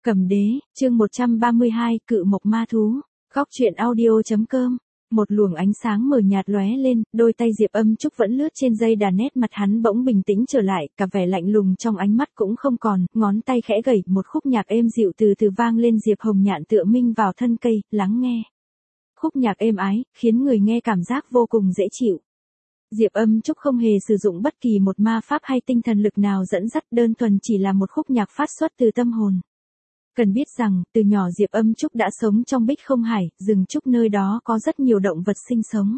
Cầm đế, chương 132, cự mộc ma thú. Góc truyện audio.com. Một luồng ánh sáng mờ nhạt lóe lên, đôi tay Diệp Âm Trúc vẫn lướt trên dây đàn, nét mặt hắn bỗng bình tĩnh trở lại, cả vẻ lạnh lùng trong ánh mắt cũng không còn, ngón tay khẽ gẩy, một khúc nhạc êm dịu từ từ vang lên. Diệp Hồng Nhạn tựa minh vào thân cây, lắng nghe. Khúc nhạc êm ái, khiến người nghe cảm giác vô cùng dễ chịu. Diệp Âm Trúc không hề sử dụng bất kỳ một ma pháp hay tinh thần lực nào dẫn dắt, đơn thuần chỉ là một khúc nhạc phát xuất từ tâm hồn. Cần biết rằng, từ nhỏ Diệp Âm Trúc đã sống trong Bích Không Hải, rừng trúc nơi đó có rất nhiều động vật sinh sống.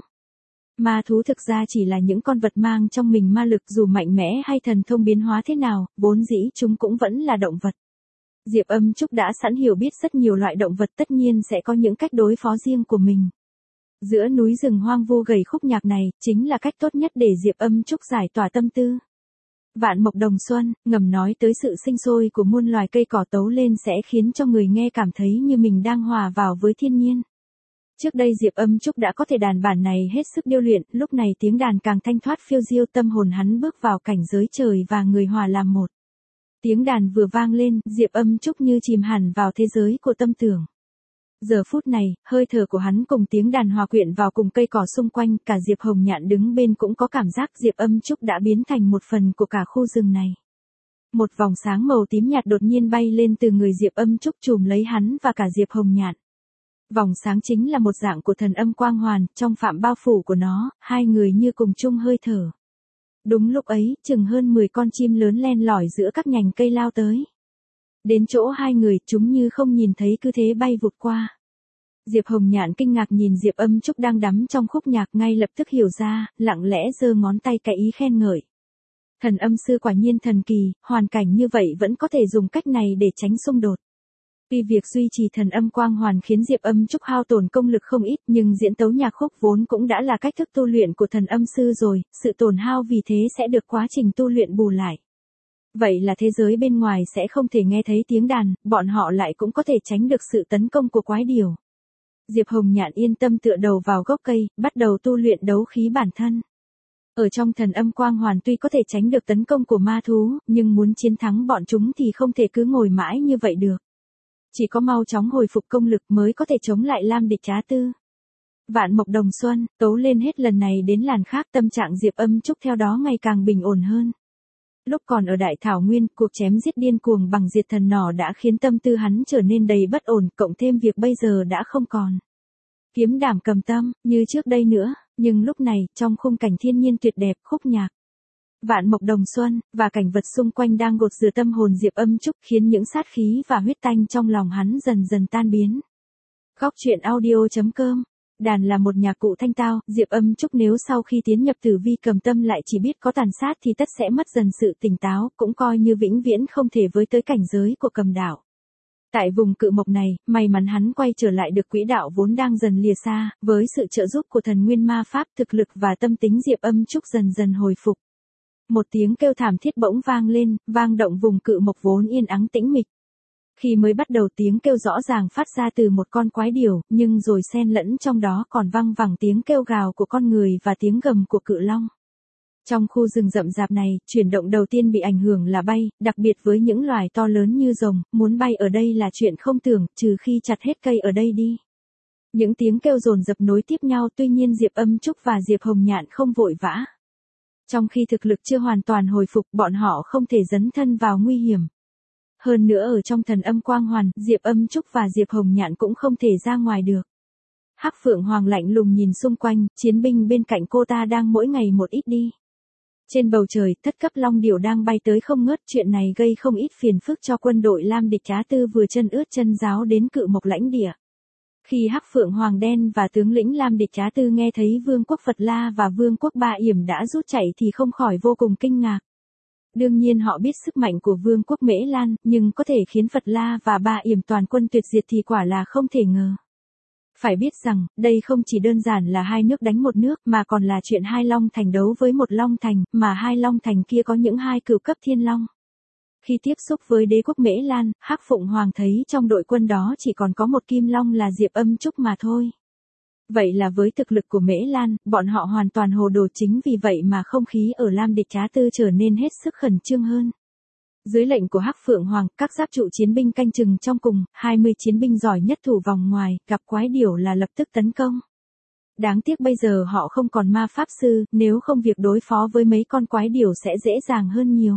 Ma thú thực ra chỉ là những con vật mang trong mình ma lực, dù mạnh mẽ hay thần thông biến hóa thế nào, vốn dĩ chúng cũng vẫn là động vật. Diệp Âm Trúc đã sẵn hiểu biết rất nhiều loại động vật, tất nhiên sẽ có những cách đối phó riêng của mình. Giữa núi rừng hoang vu gầy, khúc nhạc này chính là cách tốt nhất để Diệp Âm Trúc giải tỏa tâm tư. Vạn mộc đồng xuân, ngầm nói tới sự sinh sôi của muôn loài cây cỏ, tấu lên sẽ khiến cho người nghe cảm thấy như mình đang hòa vào với thiên nhiên. Trước đây Diệp Âm Trúc đã có thể đàn bản này hết sức điêu luyện, lúc này tiếng đàn càng thanh thoát phiêu diêu, tâm hồn hắn bước vào cảnh giới trời và người hòa làm một. Tiếng đàn vừa vang lên, Diệp Âm Trúc như chìm hẳn vào thế giới của tâm tưởng. Giờ phút này, hơi thở của hắn cùng tiếng đàn hòa quyện vào cùng cây cỏ xung quanh, cả Diệp Hồng Nhạn đứng bên cũng có cảm giác Diệp Âm Trúc đã biến thành một phần của cả khu rừng này. Một vòng sáng màu tím nhạt đột nhiên bay lên từ người Diệp Âm Trúc, trùm lấy hắn và cả Diệp Hồng Nhạn. Vòng sáng chính là một dạng của thần âm quang hoàn, trong phạm bao phủ của nó, hai người như cùng chung hơi thở. Đúng lúc ấy, chừng hơn 10 con chim lớn len lỏi giữa các nhành cây lao tới. Đến chỗ hai người, chúng như không nhìn thấy, cứ thế bay vụt qua. Diệp Hồng Nhạn kinh ngạc nhìn Diệp Âm Trúc đang đắm trong khúc nhạc, ngay lập tức hiểu ra, lặng lẽ giơ ngón tay cái ý khen ngợi. Thần âm sư quả nhiên thần kỳ, hoàn cảnh như vậy vẫn có thể dùng cách này để tránh xung đột. Vì việc duy trì thần âm quang hoàn khiến Diệp Âm Trúc hao tổn công lực không ít, nhưng diễn tấu nhạc khúc vốn cũng đã là cách thức tu luyện của thần âm sư rồi, sự tổn hao vì thế sẽ được quá trình tu luyện bù lại. Vậy là thế giới bên ngoài sẽ không thể nghe thấy tiếng đàn, bọn họ lại cũng có thể tránh được sự tấn công của quái điểu. Diệp Hồng Nhạn yên tâm tựa đầu vào gốc cây, bắt đầu tu luyện đấu khí bản thân. Ở trong thần âm quang hoàn tuy có thể tránh được tấn công của ma thú, nhưng muốn chiến thắng bọn chúng thì không thể cứ ngồi mãi như vậy được. Chỉ có mau chóng hồi phục công lực mới có thể chống lại Lam Địch Trá Tư. Vạn mộc đồng xuân, tấu lên hết lần này đến làn khác, tâm trạng Diệp Âm Trúc theo đó ngày càng bình ổn hơn. Lúc còn ở Đại Thảo Nguyên, cuộc chém giết điên cuồng bằng diệt thần nỏ đã khiến tâm tư hắn trở nên đầy bất ổn, cộng thêm việc bây giờ đã không còn kiếm đảm cầm tâm như trước đây nữa, nhưng lúc này, trong khung cảnh thiên nhiên tuyệt đẹp, khúc nhạc Vạn mộc đồng xuân và cảnh vật xung quanh đang gột rửa tâm hồn Diệp Âm Trúc, khiến những sát khí và huyết tanh trong lòng hắn dần dần tan biến. Góc truyện audio.com. Đàn là một nhạc cụ thanh tao, Diệp Âm Trúc nếu sau khi tiến nhập tử vi cầm tâm lại chỉ biết có tàn sát thì tất sẽ mất dần sự tỉnh táo, cũng coi như vĩnh viễn không thể với tới cảnh giới của cầm đạo. Tại vùng cự mộc này, may mắn hắn quay trở lại được quỹ đạo vốn đang dần lìa xa, với sự trợ giúp của thần nguyên ma pháp, thực lực và tâm tính Diệp Âm Trúc dần dần hồi phục. Một tiếng kêu thảm thiết bỗng vang lên, vang động vùng cự mộc vốn yên ắng tĩnh mịch. Khi mới bắt đầu tiếng kêu rõ ràng phát ra từ một con quái điểu, nhưng rồi xen lẫn trong đó còn văng vẳng tiếng kêu gào của con người và tiếng gầm của cự long. Trong khu rừng rậm rạp này, chuyển động đầu tiên bị ảnh hưởng là bay, đặc biệt với những loài to lớn như rồng, muốn bay ở đây là chuyện không tưởng, trừ khi chặt hết cây ở đây đi. Những tiếng kêu dồn dập nối tiếp nhau, tuy nhiên Diệp Âm Trúc và Diệp Hồng Nhạn không vội vã. Trong khi thực lực chưa hoàn toàn hồi phục, bọn họ không thể dấn thân vào nguy hiểm. Hơn nữa ở trong thần âm quang hoàn, Diệp Âm Trúc và Diệp Hồng Nhạn cũng không thể ra ngoài được. Hắc Phượng Hoàng lạnh lùng nhìn xung quanh, chiến binh bên cạnh cô ta đang mỗi ngày một ít đi. Trên bầu trời, thất cấp long điểu đang bay tới không ngớt, chuyện này gây không ít phiền phức cho quân đội Lam Địch Trá Tư vừa chân ướt chân ráo đến cự mộc lãnh địa. Khi Hắc Phượng Hoàng đen và tướng lĩnh Lam Địch Trá Tư nghe thấy Vương quốc Phật La và Vương quốc Ba Yểm đã rút chạy thì không khỏi vô cùng kinh ngạc. Đương nhiên họ biết sức mạnh của Vương quốc Mễ Lan, nhưng có thể khiến Phật La và Ba Yểm toàn quân tuyệt diệt thì quả là không thể ngờ. Phải biết rằng, đây không chỉ đơn giản là hai nước đánh một nước mà còn là chuyện hai long thành đấu với một long thành, mà hai long thành kia có những hai cửu cấp thiên long. Khi tiếp xúc với đế quốc Mễ Lan, Hắc Phụng Hoàng thấy trong đội quân đó chỉ còn có một kim long là Diệp Âm Trúc mà thôi. Vậy là với thực lực của Mễ Lan, bọn họ hoàn toàn hồ đồ, chính vì vậy mà không khí ở Lam Địch Trá Tư trở nên hết sức khẩn trương hơn. Dưới lệnh của Hắc Phượng Hoàng, các giáp trụ chiến binh canh chừng trong cùng, 20 chiến binh giỏi nhất thủ vòng ngoài, gặp quái điểu là lập tức tấn công. Đáng tiếc bây giờ họ không còn ma pháp sư, nếu không việc đối phó với mấy con quái điểu sẽ dễ dàng hơn nhiều.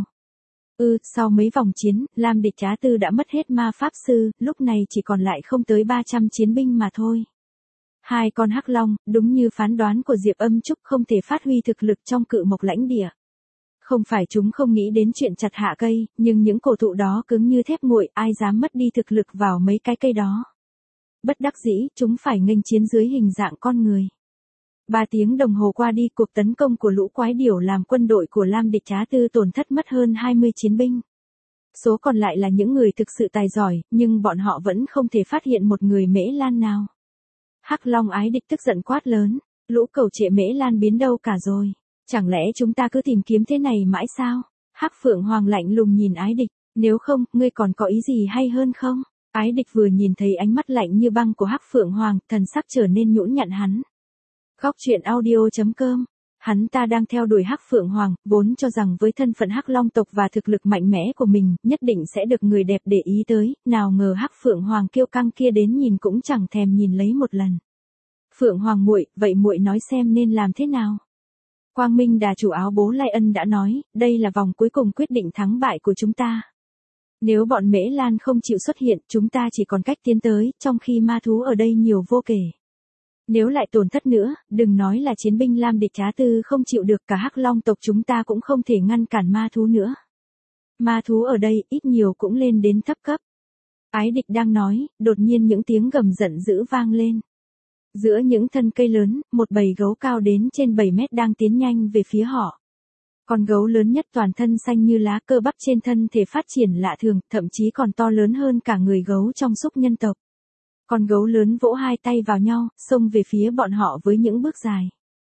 Sau mấy vòng chiến, Lam địch Trá Tư đã mất hết ma pháp sư, lúc này chỉ còn lại không tới 300 chiến binh mà thôi. Hai con hắc long, đúng như phán đoán của Diệp Âm Trúc, không thể phát huy thực lực trong Cự Mộc lãnh địa. Không phải chúng không nghĩ đến chuyện chặt hạ cây, nhưng những cổ thụ đó cứng như thép nguội, ai dám mất đi thực lực vào mấy cái cây đó. Bất đắc dĩ, chúng phải nghênh chiến dưới hình dạng con người. 3 tiếng đồng hồ qua đi, cuộc tấn công của lũ quái điểu làm quân đội của Lam địch Trá Tư tổn thất mất hơn 20 chiến binh. Số còn lại là những người thực sự tài giỏi, nhưng bọn họ vẫn không thể phát hiện một người Mễ Lan nào. Hắc Long Ái Địch tức giận quát lớn, lũ cầu trệ Mễ Lan biến đâu cả rồi? Chẳng lẽ chúng ta cứ tìm kiếm thế này mãi sao? Hắc Phượng Hoàng lạnh lùng nhìn Ái Địch, nếu không, ngươi còn có ý gì hay hơn không? Ái Địch vừa nhìn thấy ánh mắt lạnh như băng của Hắc Phượng Hoàng, thần sắc trở nên nhũn nhặn hắn. Góc truyện audio.com. Hắn ta đang theo đuổi Hắc Phượng Hoàng, vốn cho rằng với thân phận Hắc Long tộc và thực lực mạnh mẽ của mình, nhất định sẽ được người đẹp để ý tới, nào ngờ Hắc Phượng Hoàng kiêu căng kia đến nhìn cũng chẳng thèm nhìn lấy một lần. Phượng Hoàng muội, vậy muội nói xem nên làm thế nào? Quang Minh Đà chủ áo bố Lai Ân đã nói, đây là vòng cuối cùng quyết định thắng bại của chúng ta. Nếu bọn Mễ Lan không chịu xuất hiện, chúng ta chỉ còn cách tiến tới, trong khi ma thú ở đây nhiều vô kể. Nếu lại tổn thất nữa, đừng nói là chiến binh Lam địch Trá Tư không chịu được, cả Hắc Long tộc chúng ta cũng không thể ngăn cản ma thú nữa. Ma thú ở đây, ít nhiều cũng lên đến thấp cấp. Ái Địch đang nói, đột nhiên những tiếng gầm giận dữ vang lên. Giữa những thân cây lớn, một bầy gấu cao đến trên 7 mét đang tiến nhanh về phía họ. Con gấu lớn nhất toàn thân xanh như lá, cơ bắp trên thân thể phát triển lạ thường, thậm chí còn to lớn hơn cả người gấu trong súc nhân tộc. Con gấu lớn vỗ hai tay vào nhau, xông về phía bọn họ với những bước dài.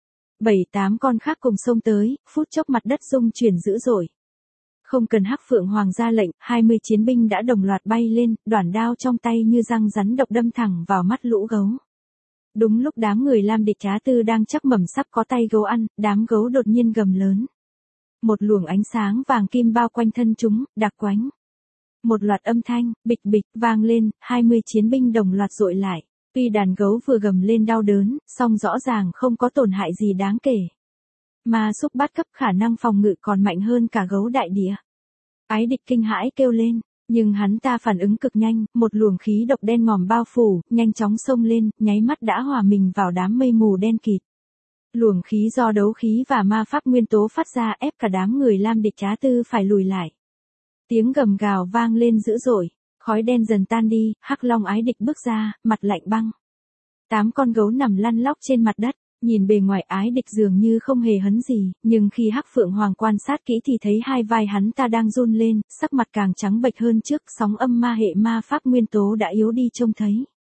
7-8 con khác cùng xông tới, phút chốc mặt đất rung chuyển dữ dội. Không cần Hắc Phượng Hoàng ra lệnh, 20 chiến binh đã đồng loạt bay lên, đoản đao trong tay như răng rắn độc đâm thẳng vào mắt lũ gấu. Đúng lúc đám người Lam địch Trá Tư đang chắc mẩm sắp có tay gấu ăn, đám gấu đột nhiên gầm lớn. Một luồng ánh sáng vàng kim bao quanh thân chúng, đặc quánh. Một loạt âm thanh, bịch bịch, vang lên, 20 chiến binh đồng loạt dội lại. Tuy đàn gấu vừa gầm lên đau đớn, song rõ ràng không có tổn hại gì đáng kể. Ma xúc bát cấp khả năng phòng ngự còn mạnh hơn cả gấu đại địa. Ái Địch kinh hãi kêu lên, nhưng hắn ta phản ứng cực nhanh, một luồng khí độc đen ngòm bao phủ, nhanh chóng xông lên, nháy mắt đã hòa mình vào đám mây mù đen kịt. Luồng khí do đấu khí và ma pháp nguyên tố phát ra ép cả đám người Lam địch Trá Tư phải lùi lại. Tiếng gầm gào vang lên dữ dội, khói đen dần tan đi, Hắc Long Ái Địch bước ra, mặt lạnh băng. 8 con gấu nằm lăn lóc trên mặt đất, nhìn bề ngoài Ái Địch dường như không hề hấn gì, nhưng khi Hắc Phượng Hoàng quan sát kỹ thì thấy hai vai hắn ta đang run lên, sắc mặt càng trắng bệch hơn trước, sóng âm ma hệ ma pháp nguyên tố đã yếu đi trông thấy.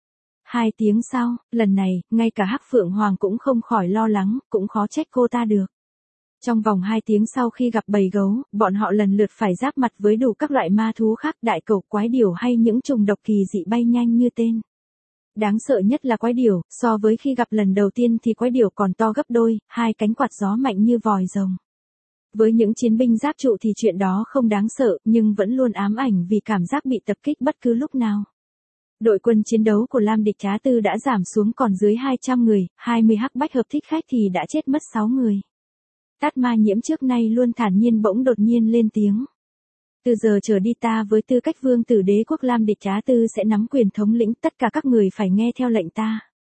2 tiếng sau, lần này, ngay cả Hắc Phượng Hoàng cũng không khỏi lo lắng, cũng khó trách cô ta được. Trong vòng 2 tiếng sau khi gặp bầy gấu, bọn họ lần lượt phải giáp mặt với đủ các loại ma thú khác, đại cẩu, quái điểu hay những trùng độc kỳ dị bay nhanh như tên. Đáng sợ nhất là quái điểu, so với khi gặp lần đầu tiên thì quái điểu còn to gấp đôi, hai cánh quạt gió mạnh như vòi rồng. Với những chiến binh giáp trụ thì chuyện đó không đáng sợ, nhưng vẫn luôn ám ảnh vì cảm giác bị tập kích bất cứ lúc nào. Đội quân chiến đấu của Lam địch Trá Tư đã giảm xuống còn dưới 200 người, 20 hắc bách hợp thích khách thì đã chết mất 6 người. Tát Ma Nhiễm trước nay luôn thản nhiên bỗng đột nhiên lên tiếng. Từ giờ trở đi ta với tư cách vương tử đế quốc Lam địch Trá Tư sẽ nắm quyền thống lĩnh, tất cả các người phải nghe theo lệnh ta.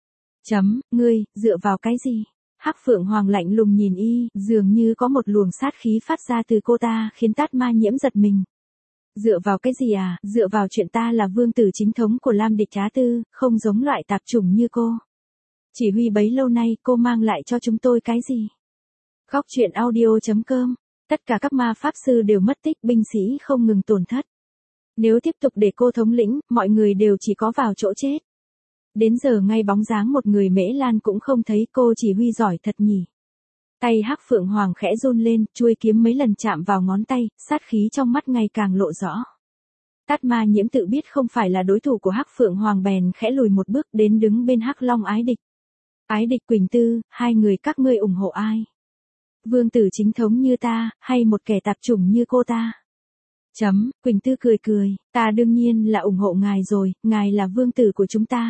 Ngươi, dựa vào cái gì? Hắc Phượng Hoàng lạnh lùng nhìn y, dường như có một luồng sát khí phát ra từ cô ta khiến Tát Ma Nhiễm giật mình. Dựa vào cái gì à? Dựa vào chuyện ta là vương tử chính thống của Lam địch Trá Tư, không giống loại tạp chủng như cô. Chỉ huy bấy lâu nay cô mang lại cho chúng tôi cái gì? Góc truyện audio.com. Tất cả các ma pháp sư đều mất tích, binh sĩ không ngừng tổn thất. Nếu tiếp tục để cô thống lĩnh, mọi người đều chỉ có vào chỗ chết. Đến giờ ngay bóng dáng một người Mễ Lan cũng không thấy, cô chỉ huy giỏi thật nhỉ. Tay Hắc Phượng Hoàng khẽ run lên, chuôi kiếm mấy lần chạm vào ngón tay, sát khí trong mắt ngày càng lộ rõ. Tát Ma Nhiễm tự biết không phải là đối thủ của Hắc Phượng Hoàng bèn khẽ lùi một bước đến đứng bên Hắc Long Ái Địch. Ái Địch, Quỳnh Tư, hai người các ngươi ủng hộ ai? Vương tử chính thống như ta, hay một kẻ tạp chủng như cô ta? Quỳnh Tư cười cười, ta đương nhiên là ủng hộ ngài rồi, ngài là vương tử của chúng ta.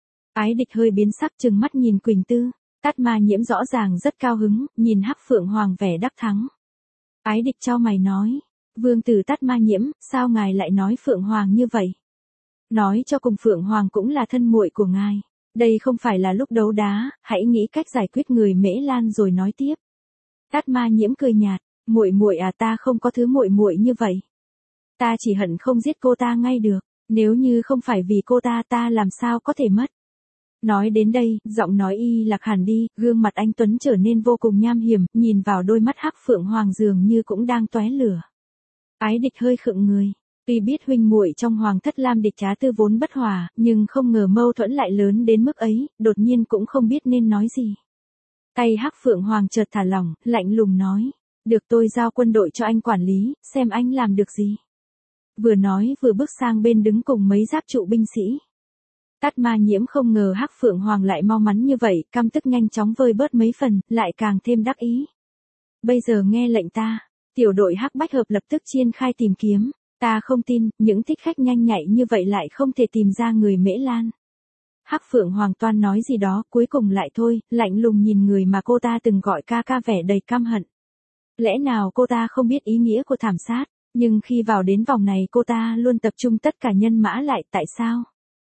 Ái địch hơi biến sắc trừng mắt nhìn Quỳnh Tư, Tát Ma Nhiễm rõ ràng rất cao hứng, nhìn Hắc Phượng Hoàng vẻ đắc thắng. Ái địch chau mày nói, vương tử Tát Ma Nhiễm, sao ngài lại nói Phượng Hoàng như vậy? Nói cho cùng Phượng Hoàng cũng là thân muội của ngài. Đây không phải là lúc đấu đá, hãy nghĩ cách giải quyết người Mễ Lan rồi nói tiếp. Tát Ma Nhiễm cười nhạt, muội muội à, ta không có thứ muội muội như vậy. Ta chỉ hận không giết cô ta ngay được, nếu như không phải vì cô ta làm sao có thể mất. Nói đến đây, giọng nói y lạc hẳn đi, gương mặt anh Tuấn trở nên vô cùng nham hiểm, nhìn vào đôi mắt Hắc Phượng Hoàng dường như cũng đang tóe lửa. Ái địch hơi khựng người. Tuy biết huynh muội trong Hoàng thất Lam Địch Trá Tư vốn bất hòa, nhưng không ngờ mâu thuẫn lại lớn đến mức ấy, đột nhiên cũng không biết nên nói gì. Tay Hắc Phượng Hoàng chợt thả lỏng, lạnh lùng nói, được, tôi giao quân đội cho anh quản lý, xem anh làm được gì. Vừa nói vừa bước sang bên đứng cùng mấy giáp trụ binh sĩ. Tát Ma Nhiễm không ngờ Hắc Phượng Hoàng lại mau mắn như vậy, căm tức nhanh chóng vơi bớt mấy phần, lại càng thêm đắc ý. Bây giờ nghe lệnh ta, tiểu đội Hắc Bách Hợp lập tức triển khai tìm kiếm. Ta không tin, những thích khách nhanh nhạy như vậy lại không thể tìm ra người Mễ Lan. Hắc Phượng Hoàng toan nói gì đó, cuối cùng lại thôi, lạnh lùng nhìn người mà cô ta từng gọi ca ca vẻ đầy căm hận. Lẽ nào cô ta không biết ý nghĩa của thảm sát, nhưng khi vào đến vòng này cô ta luôn tập trung tất cả nhân mã lại, tại sao?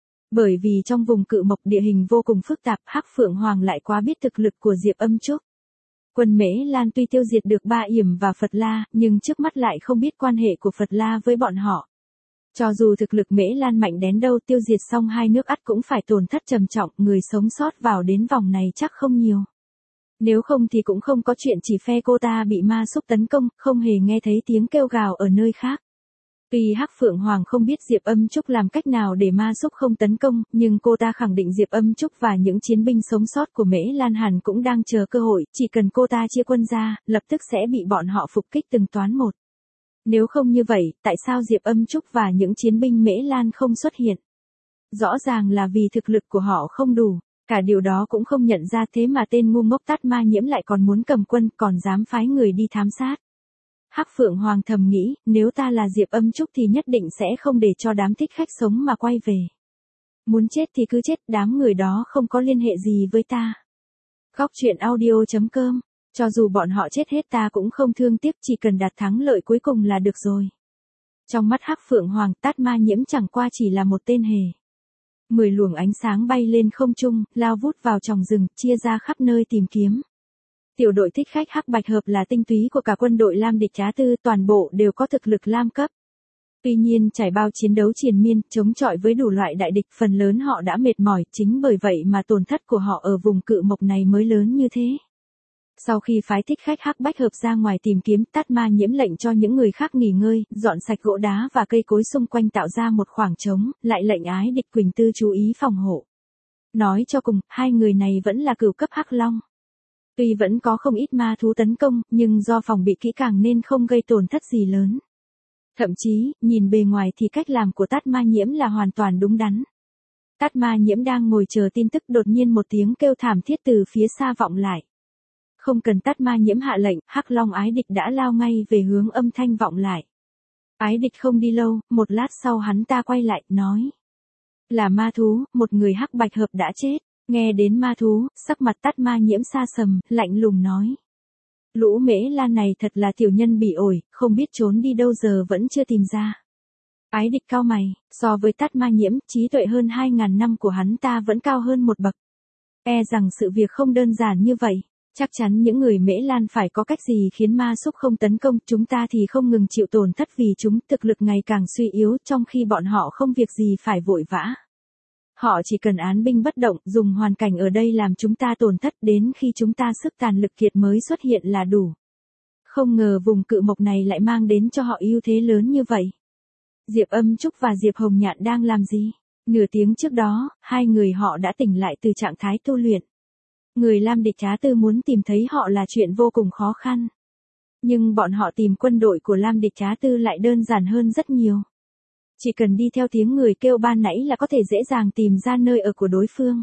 Bởi vì trong vùng Cự Mộc địa hình vô cùng phức tạp, Hắc Phượng Hoàng lại quá biết thực lực của Diệp Âm Trúc. Quân Mễ Lan tuy tiêu diệt được Ba Yểm và Phật La, nhưng trước mắt lại không biết quan hệ của Phật La với bọn họ. Cho dù thực lực Mễ Lan mạnh đến đâu, tiêu diệt xong hai nước ắt cũng phải tổn thất trầm trọng, người sống sót vào đến vòng này chắc không nhiều. Nếu không thì cũng không có chuyện chỉ phe cô ta bị ma xúc tấn công, không hề nghe thấy tiếng kêu gào ở nơi khác. Tuy Hắc Phượng Hoàng không biết Diệp Âm Trúc làm cách nào để ma xúc không tấn công, nhưng cô ta khẳng định Diệp Âm Trúc và những chiến binh sống sót của Mễ Lan hẳn cũng đang chờ cơ hội, chỉ cần cô ta chia quân ra, lập tức sẽ bị bọn họ phục kích từng toán một. Nếu không như vậy, tại sao Diệp Âm Trúc và những chiến binh Mễ Lan không xuất hiện? Rõ ràng là vì thực lực của họ không đủ, cả điều đó cũng không nhận ra, thế mà tên ngu ngốc Tát Ma Nhiễm lại còn muốn cầm quân, còn dám phái người đi thám sát. Hắc Phượng Hoàng thầm nghĩ, nếu ta là Diệp Âm Trúc thì nhất định sẽ không để cho đám thích khách sống mà quay về. Muốn chết thì cứ chết, đám người đó không có liên hệ gì với ta. Góc truyện audio.com, cho dù bọn họ chết hết ta cũng không thương tiếc, chỉ cần đạt thắng lợi cuối cùng là được rồi. Trong mắt Hắc Phượng Hoàng, Tát Ma Nhiễm chẳng qua chỉ là một tên hề. 10 luồng ánh sáng bay lên không trung, lao vút vào trong rừng, chia ra khắp nơi tìm kiếm. Tiểu đội thích khách Hắc Bạch Hợp là tinh túy của cả quân đội Lam Địch Trá Tư, toàn bộ đều có thực lực Lam cấp. Tuy nhiên trải bao chiến đấu triền miên, chống chọi với đủ loại đại địch, phần lớn họ đã mệt mỏi, chính bởi vậy mà tổn thất của họ ở vùng Cự Mộc này mới lớn như thế. Sau khi phái thích khách Hắc Bách Hợp ra ngoài tìm kiếm, Tát Ma Nhiễm lệnh cho những người khác nghỉ ngơi, dọn sạch gỗ đá và cây cối xung quanh tạo ra một khoảng trống, lại lệnh Ái Địch Quỳnh Tư chú ý phòng hộ. Nói cho cùng, hai người này vẫn là cửu cấp Hắc Long. Tuy vẫn có không ít ma thú tấn công, nhưng do phòng bị kỹ càng nên không gây tổn thất gì lớn. Thậm chí, nhìn bề ngoài thì cách làm của Tát Ma Nhiễm là hoàn toàn đúng đắn. Tát Ma Nhiễm đang ngồi chờ tin tức, đột nhiên một tiếng kêu thảm thiết từ phía xa vọng lại. Không cần Tát Ma Nhiễm hạ lệnh, Hắc Long Ái Địch đã lao ngay về hướng âm thanh vọng lại. Ái Địch không đi lâu, một lát sau hắn ta quay lại, nói. Là ma thú, một người Hắc Bạch Hợp đã chết. Nghe đến ma thú, sắc mặt Tát Ma Nhiễm sa sầm, lạnh lùng nói. Lũ Mễ Lan này thật là tiểu nhân bị ổi, không biết trốn đi đâu giờ vẫn chưa tìm ra. Ái Địch cau mày, so với Tát Ma Nhiễm, trí tuệ hơn 2.000 năm của hắn ta vẫn cao hơn một bậc. E rằng sự việc không đơn giản như vậy. Chắc chắn những người Mễ Lan phải có cách gì khiến ma xúc không tấn công, chúng ta thì không ngừng chịu tổn thất vì chúng, thực lực ngày càng suy yếu, trong khi bọn họ không việc gì phải vội vã. Họ chỉ cần án binh bất động, dùng hoàn cảnh ở đây làm chúng ta tổn thất, đến khi chúng ta sức tàn lực kiệt mới xuất hiện là đủ. Không ngờ vùng Cự Mộc này lại mang đến cho họ ưu thế lớn như vậy. Diệp Âm Trúc và Diệp Hồng Nhạn đang làm gì? Nửa tiếng trước đó, hai người họ đã tỉnh lại từ trạng thái tu luyện. Người Lam Địch Trá Tư muốn tìm thấy họ là chuyện vô cùng khó khăn. Nhưng bọn họ tìm quân đội của Lam Địch Trá Tư lại đơn giản hơn rất nhiều. Chỉ cần đi theo tiếng người kêu ban nãy là có thể dễ dàng tìm ra nơi ở của đối phương.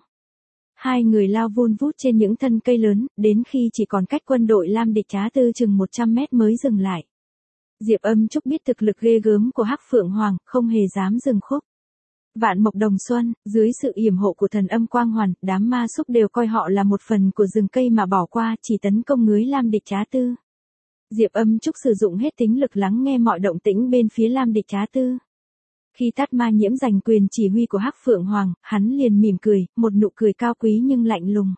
Hai người lao vun vút trên những thân cây lớn, đến khi chỉ còn cách quân đội Lam Địch Trá Tư chừng 100 mét mới dừng lại. Diệp Âm Trúc biết thực lực ghê gớm của Hắc Phượng Hoàng, không hề dám dừng khúc. Vạn Mộc Đồng Xuân, dưới sự yểm hộ của thần âm quang hoàn, đám ma súc đều coi họ là một phần của rừng cây mà bỏ qua, chỉ tấn công Ngưới Lam Địch Trá Tư. Diệp Âm Trúc sử dụng hết tính lực lắng nghe mọi động tĩnh bên phía Lam Địch Trá Tư. Khi Tát Ma Nhiễm giành quyền chỉ huy của Hắc Phượng Hoàng, hắn liền mỉm cười, một nụ cười cao quý nhưng lạnh lùng.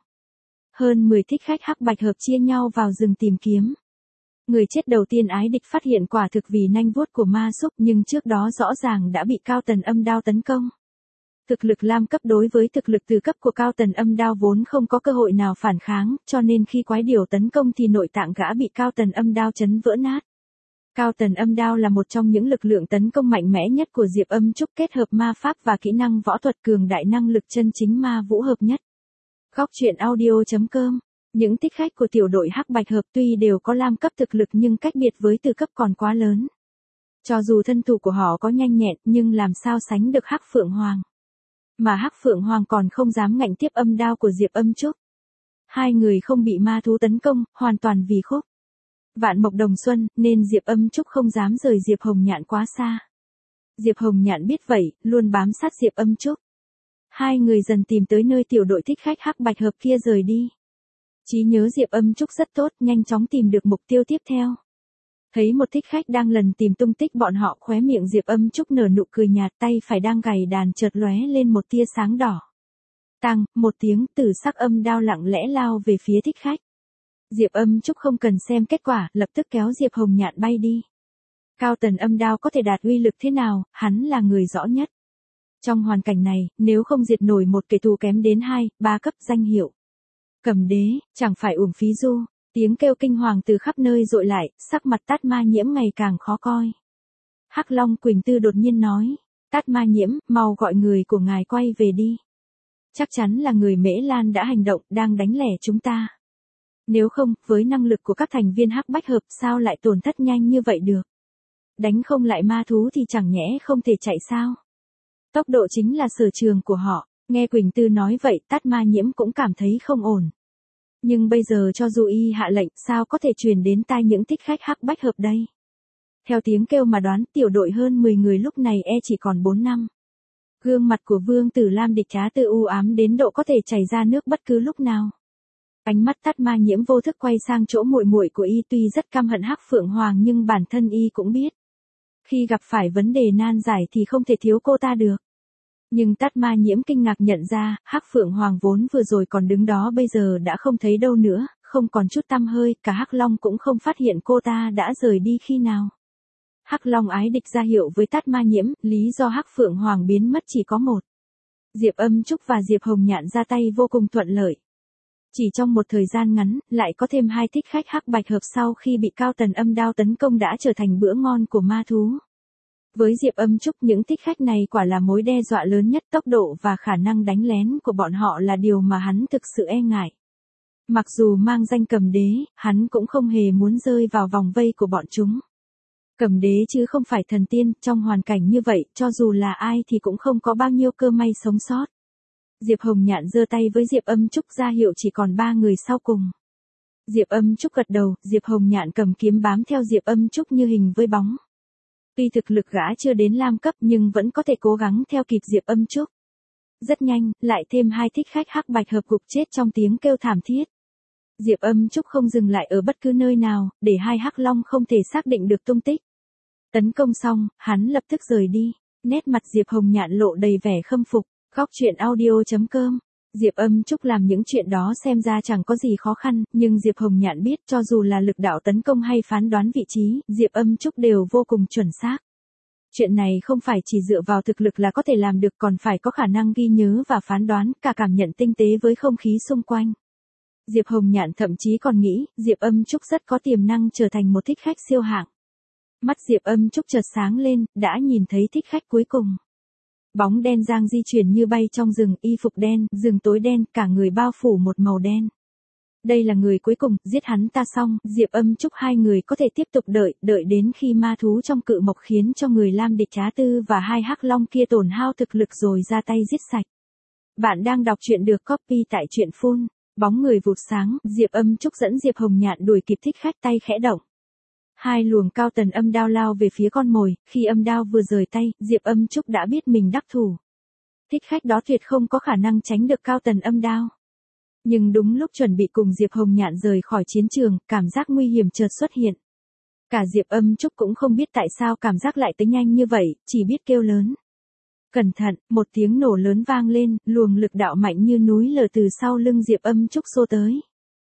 Hơn 10 thích khách Hắc Bạch Hợp chia nhau vào rừng tìm kiếm. Người chết đầu tiên Ái Địch phát hiện quả thực vì nanh vuốt của ma súc, nhưng trước đó rõ ràng đã bị Cao Tần Âm Đao tấn công. Thực lực lam cấp đối với thực lực từ cấp của Cao Tần Âm Đao vốn không có cơ hội nào phản kháng, cho nên khi quái điểu tấn công thì nội tạng gã bị Cao Tần Âm Đao chấn vỡ nát. Cao Tần Âm Đao là một trong những lực lượng tấn công mạnh mẽ nhất của Diệp Âm Trúc, kết hợp ma pháp và kỹ năng võ thuật cường đại, năng lực chân chính ma vũ hợp nhất. Góc truyện audio.com. Những thích khách của tiểu đội Hắc Bạch Hợp tuy đều có lam cấp thực lực nhưng cách biệt với từ cấp còn quá lớn. Cho dù thân thủ của họ có nhanh nhẹn nhưng làm sao sánh được Hắc Phượng Hoàng. Mà Hắc Phượng Hoàng còn không dám ngạnh tiếp âm đao của Diệp Âm Trúc. Hai người không bị ma thú tấn công, hoàn toàn vì khúc Vạn Mộc Đồng Xuân, nên Diệp Âm Trúc không dám rời Diệp Hồng Nhạn quá xa. Diệp Hồng Nhạn biết vậy, luôn bám sát Diệp Âm Trúc. Hai người dần tìm tới nơi tiểu đội thích khách Hắc Bạch Hợp kia rời đi. Trí nhớ Diệp Âm Trúc rất tốt, nhanh chóng tìm được mục tiêu tiếp theo. Thấy một thích khách đang lần tìm tung tích bọn họ, khóe miệng Diệp Âm Trúc nở nụ cười nhạt, tay phải đang gảy đàn chợt lóe lên một tia sáng đỏ. Tang, một tiếng, tử sắc âm đao lặng lẽ lao về phía thích khách. Diệp Âm Trúc không cần xem kết quả, lập tức kéo Diệp Hồng Nhạn bay đi. Cao Tần Âm Đao có thể đạt uy lực thế nào, hắn là người rõ nhất. Trong hoàn cảnh này, nếu không diệt nổi một kẻ thù kém đến 2, 3 cấp danh hiệu Cầm Đế, chẳng phải uổng phí du. Tiếng kêu kinh hoàng từ khắp nơi dội lại, sắc mặt Tát Ma Nhiễm ngày càng khó coi. Hắc Long Quỳnh Tư đột nhiên nói, Tát Ma Nhiễm, mau gọi người của ngài quay về đi. Chắc chắn là người Mễ Lan đã hành động, đang đánh lẻ chúng ta. Nếu không, với năng lực của các thành viên Hắc Bách Hợp sao lại tổn thất nhanh như vậy được? Đánh không lại ma thú thì chẳng nhẽ không thể chạy sao? Tốc độ chính là sở trường của họ. Nghe Quỳnh Tư nói vậy, Tát Ma Nhiễm cũng cảm thấy không ổn. Nhưng bây giờ cho dù y hạ lệnh, sao có thể truyền đến tai những thích khách Hắc Bách Hợp đây? Theo tiếng kêu mà đoán, tiểu đội hơn 10 người lúc này chỉ còn 4 năm. Gương mặt của Vương Tử Lam Địch Trá Tư u ám đến độ có thể chảy ra nước bất cứ lúc nào. Ánh mắt Tát Ma Nhiễm vô thức quay sang chỗ muội muội của y, tuy rất căm hận Hắc Phượng Hoàng nhưng bản thân y cũng biết. Khi gặp phải vấn đề nan giải thì không thể thiếu cô ta được. Nhưng Tát Ma Nhiễm kinh ngạc nhận ra, Hắc Phượng Hoàng vốn vừa rồi còn đứng đó bây giờ đã không thấy đâu nữa, không còn chút tăm hơi, cả Hắc Long cũng không phát hiện cô ta đã rời đi khi nào. Hắc Long Ái Địch ra hiệu với Tát Ma Nhiễm, lý do Hắc Phượng Hoàng biến mất chỉ có một. Diệp Âm Trúc và Diệp Hồng Nhạn ra tay vô cùng thuận lợi. Chỉ trong một thời gian ngắn, lại có thêm 2 thích khách Hắc Bạch Hợp sau khi bị Cao Tần Âm Đao tấn công đã trở thành bữa ngon của ma thú. Với Diệp Âm Trúc, những thích khách này quả là mối đe dọa lớn nhất, tốc độ và khả năng đánh lén của bọn họ là điều mà hắn thực sự e ngại. Mặc dù mang danh Cầm Đế, hắn cũng không hề muốn rơi vào vòng vây của bọn chúng. Cầm Đế chứ không phải thần tiên, trong hoàn cảnh như vậy, cho dù là ai thì cũng không có bao nhiêu cơ may sống sót. Diệp Hồng Nhạn giơ tay với Diệp Âm Trúc ra hiệu chỉ còn 3 người sau cùng. Diệp Âm Trúc gật đầu, Diệp Hồng Nhạn cầm kiếm bám theo Diệp Âm Trúc như hình với bóng. Tuy thực lực gã chưa đến lam cấp nhưng vẫn có thể cố gắng theo kịp Diệp Âm Trúc. Rất nhanh, lại thêm 2 thích khách Hắc Bạch Hợp gục chết trong tiếng kêu thảm thiết. Diệp Âm Trúc không dừng lại ở bất cứ nơi nào, để 2 Hắc Long không thể xác định được tung tích. Tấn công xong, hắn lập tức rời đi. Nét mặt Diệp Hồng Nhạn lộ đầy vẻ khâm phục. Góc truyện audio.com. Diệp Âm Trúc làm những chuyện đó xem ra chẳng có gì khó khăn, nhưng Diệp Hồng Nhạn biết cho dù là lực đạo tấn công hay phán đoán vị trí, Diệp Âm Trúc đều vô cùng chuẩn xác. Chuyện này không phải chỉ dựa vào thực lực là có thể làm được, còn phải có khả năng ghi nhớ và phán đoán, cả cảm nhận tinh tế với không khí xung quanh. Diệp Hồng Nhạn thậm chí còn nghĩ, Diệp Âm Trúc rất có tiềm năng trở thành một thích khách siêu hạng. Mắt Diệp Âm Trúc chợt sáng lên, đã nhìn thấy thích khách cuối cùng. Bóng đen giang di chuyển như bay trong rừng, y phục đen, rừng tối đen, cả người bao phủ một màu đen. Đây là người cuối cùng, giết hắn ta xong, Diệp Âm Trúc hai người có thể tiếp tục đợi đến khi ma thú trong cự mộc khiến cho người Lam Địch Trá Tư và 2 Hắc Long kia tổn hao thực lực rồi ra tay giết sạch. Bạn đang đọc truyện được copy tại truyện Phun. Bóng người vụt sáng, Diệp Âm Trúc dẫn Diệp Hồng Nhạn đuổi kịp thích khách, tay khẽ động. Hai luồng cao tần âm đao lao về phía con mồi, khi âm đao vừa rời tay, Diệp Âm Trúc đã biết mình đắc thủ. Thích khách đó tuyệt không có khả năng tránh được cao tần âm đao. Nhưng đúng lúc chuẩn bị cùng Diệp Hồng Nhạn rời khỏi chiến trường, cảm giác nguy hiểm chợt xuất hiện. Cả Diệp Âm Trúc cũng không biết tại sao cảm giác lại tới nhanh như vậy, chỉ biết kêu lớn. Cẩn thận, một tiếng nổ lớn vang lên, luồng lực đạo mạnh như núi lở từ sau lưng Diệp Âm Trúc xô tới.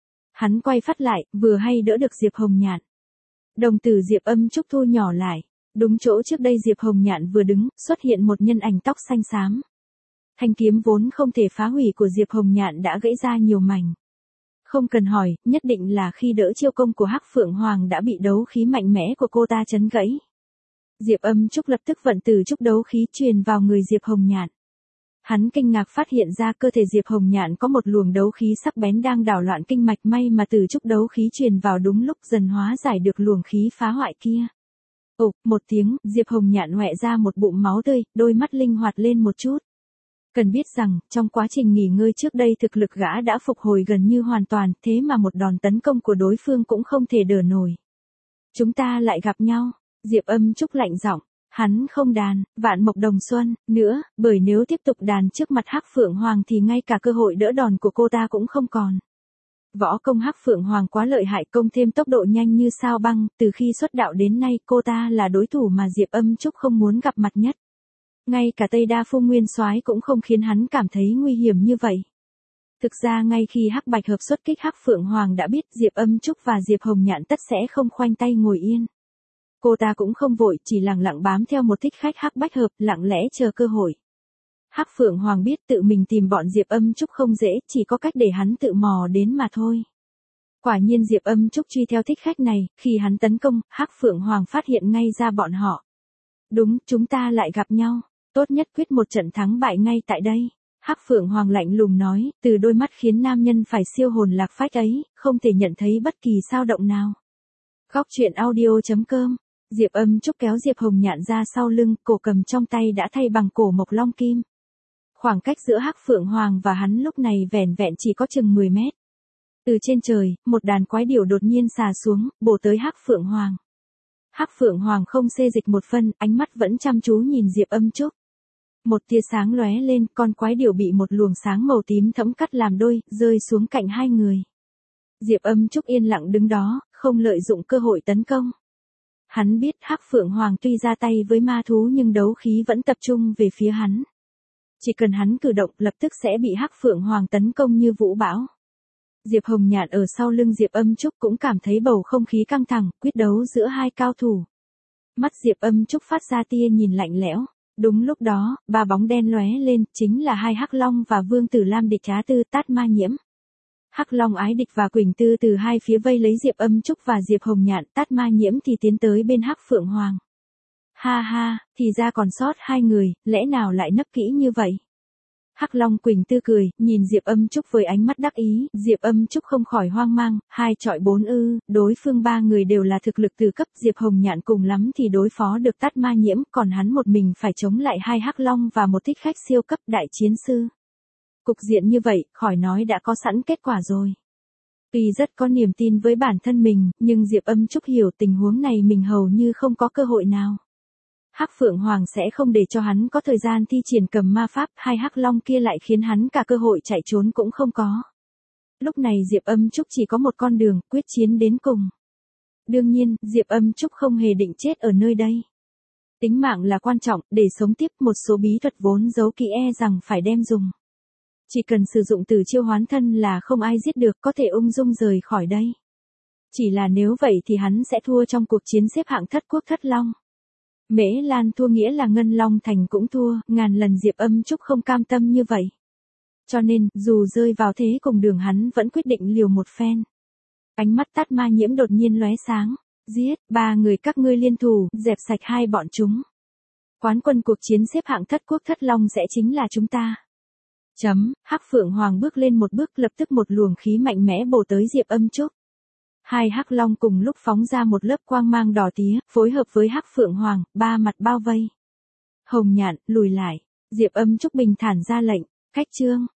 Hắn quay phát lại, vừa hay đỡ được Diệp Hồng Nhạn. Đồng tử Diệp Âm Trúc thu nhỏ lại. Đúng chỗ trước đây Diệp Hồng Nhạn vừa đứng, xuất hiện một nhân ảnh tóc xanh xám. Thanh kiếm vốn không thể phá hủy của Diệp Hồng Nhạn đã gãy ra nhiều mảnh. Không cần hỏi, nhất định là khi đỡ chiêu công của Hắc Phượng Hoàng đã bị đấu khí mạnh mẽ của cô ta chấn gãy. Diệp Âm Trúc lập tức vận từ trúc đấu khí truyền vào người Diệp Hồng Nhạn. Hắn kinh ngạc phát hiện ra cơ thể Diệp Hồng Nhạn có một luồng đấu khí sắc bén đang đảo loạn kinh mạch, may mà từ trúc đấu khí truyền vào đúng lúc dần hóa giải được luồng khí phá hoại kia. Ồ, một tiếng, Diệp Hồng Nhạn hoẹ ra một bụng máu tươi, đôi mắt linh hoạt lên một chút. Cần biết rằng, trong quá trình nghỉ ngơi trước đây thực lực gã đã phục hồi gần như hoàn toàn, thế mà một đòn tấn công của đối phương cũng không thể đỡ nổi. Chúng ta lại gặp nhau, Diệp Âm Trúc lạnh giọng, hắn không đàn, vạn mộc đồng xuân, nữa, bởi nếu tiếp tục đàn trước mặt Hắc Phượng Hoàng thì ngay cả cơ hội đỡ đòn của cô ta cũng không còn. Võ công Hắc Phượng Hoàng quá lợi hại, công thêm tốc độ nhanh như sao băng, từ khi xuất đạo đến nay cô ta là đối thủ mà Diệp Âm Trúc không muốn gặp mặt nhất. Ngay cả Tây Đa Phu Nguyên Soái cũng không khiến hắn cảm thấy nguy hiểm như vậy. Thực ra ngay khi Hắc Bạch hợp xuất kích Hắc Phượng Hoàng đã biết Diệp Âm Trúc và Diệp Hồng Nhạn tất sẽ không khoanh tay ngồi yên. Cô ta cũng không vội, chỉ lặng lặng bám theo một thích khách Hắc Bạch hợp, lặng lẽ chờ cơ hội. Hắc Phượng Hoàng biết tự mình tìm bọn Diệp Âm Trúc không dễ, chỉ có cách để hắn tự mò đến mà thôi. Quả nhiên Diệp Âm Trúc truy theo thích khách này, khi hắn tấn công, Hắc Phượng Hoàng phát hiện ngay ra bọn họ. Đúng, chúng ta lại gặp nhau. Tốt nhất quyết một trận thắng bại ngay tại đây. Hắc Phượng Hoàng lạnh lùng nói, từ đôi mắt khiến nam nhân phải siêu hồn lạc phách ấy, không thể nhận thấy bất kỳ dao động nào. Góc truyện audio.com. Diệp Âm Trúc kéo Diệp Hồng Nhạn ra sau lưng, cổ cầm trong tay đã thay bằng cổ mộc long kim. Khoảng cách giữa Hắc Phượng Hoàng và hắn lúc này vẻn vẹn chỉ có chừng 10 mét. Từ trên trời, một đàn quái điểu đột nhiên xà xuống, bổ tới Hắc Phượng Hoàng. Hắc Phượng Hoàng không xê dịch một phân, ánh mắt vẫn chăm chú nhìn Diệp Âm Trúc. Một tia sáng lóe lên, con quái điểu bị một luồng sáng màu tím thẫm cắt làm đôi, rơi xuống cạnh hai người. Diệp Âm Trúc yên lặng đứng đó, không lợi dụng cơ hội tấn công. Hắn biết Hắc Phượng Hoàng tuy ra tay với ma thú nhưng đấu khí vẫn tập trung về phía hắn. Chỉ cần hắn cử động lập tức sẽ bị Hắc Phượng Hoàng tấn công như vũ bão. Diệp Hồng Nhạn ở sau lưng Diệp Âm Trúc cũng cảm thấy bầu không khí căng thẳng, quyết đấu giữa hai cao thủ. Mắt Diệp Âm Trúc phát ra tia nhìn lạnh lẽo. Đúng lúc đó, ba bóng đen lóe lên, chính là hai Hắc Long và Vương Tử Lam địch Trá Tư Tát Ma Nhiễm. Hắc Long Ái Địch và Quỳnh Tư từ hai phía vây lấy Diệp Âm Trúc và Diệp Hồng Nhạn, Tát Ma Nhiễm thì tiến tới bên Hắc Phượng Hoàng. Ha ha, thì ra còn sót hai người, lẽ nào lại nấp kỹ như vậy? Hắc Long Quỳnh Tư cười, nhìn Diệp Âm Trúc với ánh mắt đắc ý, Diệp Âm Trúc không khỏi hoang mang, 2 chọi 4 ư, đối phương 3 người đều là thực lực từ cấp, Diệp Hồng Nhạn cùng lắm thì đối phó được Tát Ma Nhiễm, còn hắn một mình phải chống lại 2 Hắc Long và một thích khách siêu cấp đại chiến sư. Cục diện như vậy, khỏi nói đã có sẵn kết quả rồi. Tuy rất có niềm tin với bản thân mình, nhưng Diệp Âm Trúc hiểu tình huống này mình hầu như không có cơ hội nào. Hắc Phượng Hoàng sẽ không để cho hắn có thời gian thi triển cầm ma pháp, 2 Hắc Long kia lại khiến hắn cả cơ hội chạy trốn cũng không có. Lúc này Diệp Âm Trúc chỉ có một con đường, quyết chiến đến cùng. Đương nhiên, Diệp Âm Trúc không hề định chết ở nơi đây. Tính mạng là quan trọng, để sống tiếp một số bí thuật vốn giấu kỹ rằng phải đem dùng. Chỉ cần sử dụng từ chiêu hoán thân là không ai giết được, có thể ung dung rời khỏi đây. Chỉ là nếu vậy thì hắn sẽ thua trong cuộc chiến xếp hạng thất quốc thất long. Mễ Lan thua nghĩa là Ngân Long Thành cũng thua, ngàn lần Diệp Âm Trúc không cam tâm như vậy. Cho nên, dù rơi vào thế cùng đường hắn vẫn quyết định liều một phen. Ánh mắt Tát Ma Nhiễm đột nhiên lóe sáng, giết, 3 người các ngươi liên thủ, dẹp sạch 2 bọn chúng. Quán quân cuộc chiến xếp hạng thất quốc thất long sẽ chính là chúng ta. Hắc Phượng Hoàng bước lên một bước, lập tức một luồng khí mạnh mẽ bổ tới Diệp Âm Trúc. 2 Hắc Long cùng lúc phóng ra một lớp quang mang đỏ tía, phối hợp với Hắc Phượng Hoàng, 3 mặt bao vây. Hồng Nhạn, lùi lại. Diệp Âm Trúc bình thản ra lệnh, khách trương.